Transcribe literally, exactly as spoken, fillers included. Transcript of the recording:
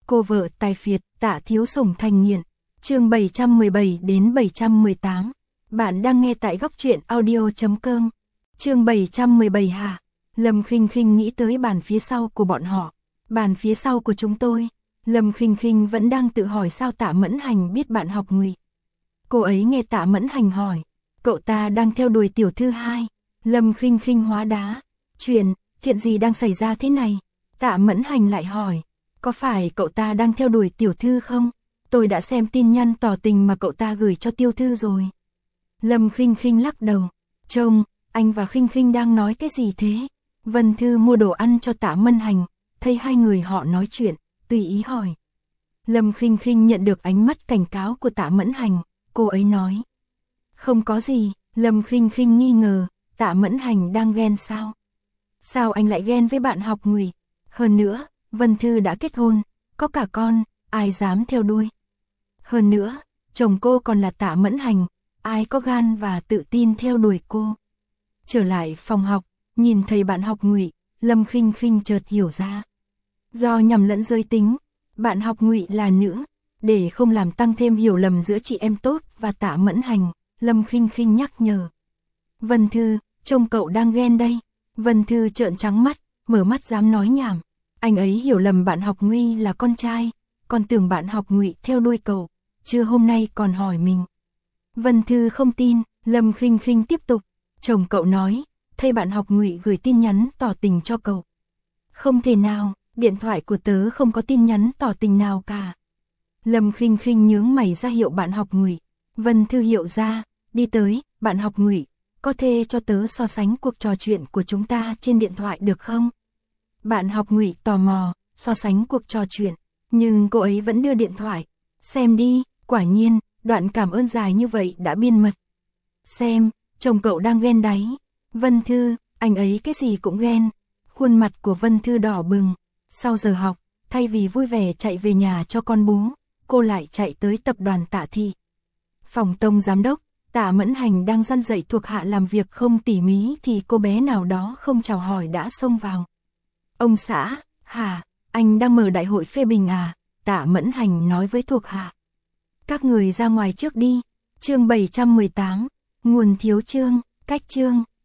Cô vợ tài phiệt, Tạ Thiếu Sủng thành nghiện. Chương bảy trăm mười bảy đến bảy trăm mười tám. Bạn đang nghe tại góc truyện audio chấm com. Chương bảy trăm mười bảy hả? Lâm Khinh Khinh nghĩ tới bàn phía sau của bọn họ. Bàn phía sau của chúng tôi. Lâm Khinh Khinh vẫn đang tự hỏi sao Tạ Mẫn Hành biết bạn học Ngụy. Cô ấy nghe Tạ Mẫn Hành hỏi, cậu ta đang theo đuổi tiểu thư hai. Lâm Khinh Khinh hóa đá. Chuyện, chuyện gì đang xảy ra thế này? Tạ Mẫn Hành lại hỏi, có phải cậu ta đang theo đuổi tiểu thư không? Tôi đã xem tin nhắn tỏ tình mà cậu ta gửi cho tiểu thư rồi. Lâm Khinh Khinh lắc đầu, trông, anh và Khinh Khinh đang nói cái gì thế? Vân Thư mua đồ ăn cho Tạ Mẫn Hành, thấy hai người họ nói chuyện, tùy ý hỏi. Lâm Khinh Khinh nhận được ánh mắt cảnh cáo của Tạ Mẫn Hành, cô ấy nói, không có gì. Lâm Khinh Khinh nghi ngờ, Tạ Mẫn Hành đang ghen sao? Sao anh lại ghen với bạn học Ngụy? Hơn nữa, Vân Thư đã kết hôn, có cả con, ai dám theo đuôi? Hơn nữa, chồng cô còn là Tạ Mẫn Hành, ai có gan và tự tin theo đuổi cô? Trở lại phòng học, nhìn thấy bạn học Ngụy, Lâm Khinh Khinh chợt hiểu ra. Do nhầm lẫn giới tính, bạn học Ngụy là nữ, để không làm tăng thêm hiểu lầm giữa chị em Tốt và Tạ Mẫn Hành, Lâm Khinh Khinh nhắc nhở. Vân Thư, trông cậu đang ghen đây. Vân Thư trợn trắng mắt, mở mắt dám nói nhảm. Anh ấy hiểu lầm bạn học Ngụy là con trai, còn tưởng bạn học Ngụy theo đuôi cậu, chưa hôm nay còn hỏi mình. Vân Thư không tin, Lâm Khinh Khinh tiếp tục, chồng cậu nói, thấy bạn học Ngụy gửi tin nhắn tỏ tình cho cậu. Không thể nào, điện thoại của tớ không có tin nhắn tỏ tình nào cả. Lâm Khinh Khinh nhướng mày ra hiệu bạn học Ngụy. Vân Thư hiệu ra, đi tới, bạn học Ngụy, có thể cho tớ so sánh cuộc trò chuyện của chúng ta trên điện thoại được không? Bạn học Ngụy tò mò, so sánh cuộc trò chuyện, nhưng cô ấy vẫn đưa điện thoại. Xem đi, quả nhiên, đoạn cảm ơn dài như vậy đã biên mật. Xem, chồng cậu đang ghen đấy. Vân Thư, anh ấy cái gì cũng ghen. Khuôn mặt của Vân Thư đỏ bừng. Sau giờ học, thay vì vui vẻ chạy về nhà cho con bú, cô lại chạy tới tập đoàn Tạ Thị. Phòng tông giám đốc, Tạ Mẫn Hành đang dăn dạy thuộc hạ làm việc không tỉ mí thì cô bé nào đó không chào hỏi đã xông vào. Ông xã, hả, anh đang mở đại hội phê bình à? Tạ Mẫn Hành nói với thuộc hạ. Các người ra ngoài trước đi. Chương bảy trăm mười tám, nguồn thiếu chương, cách chương.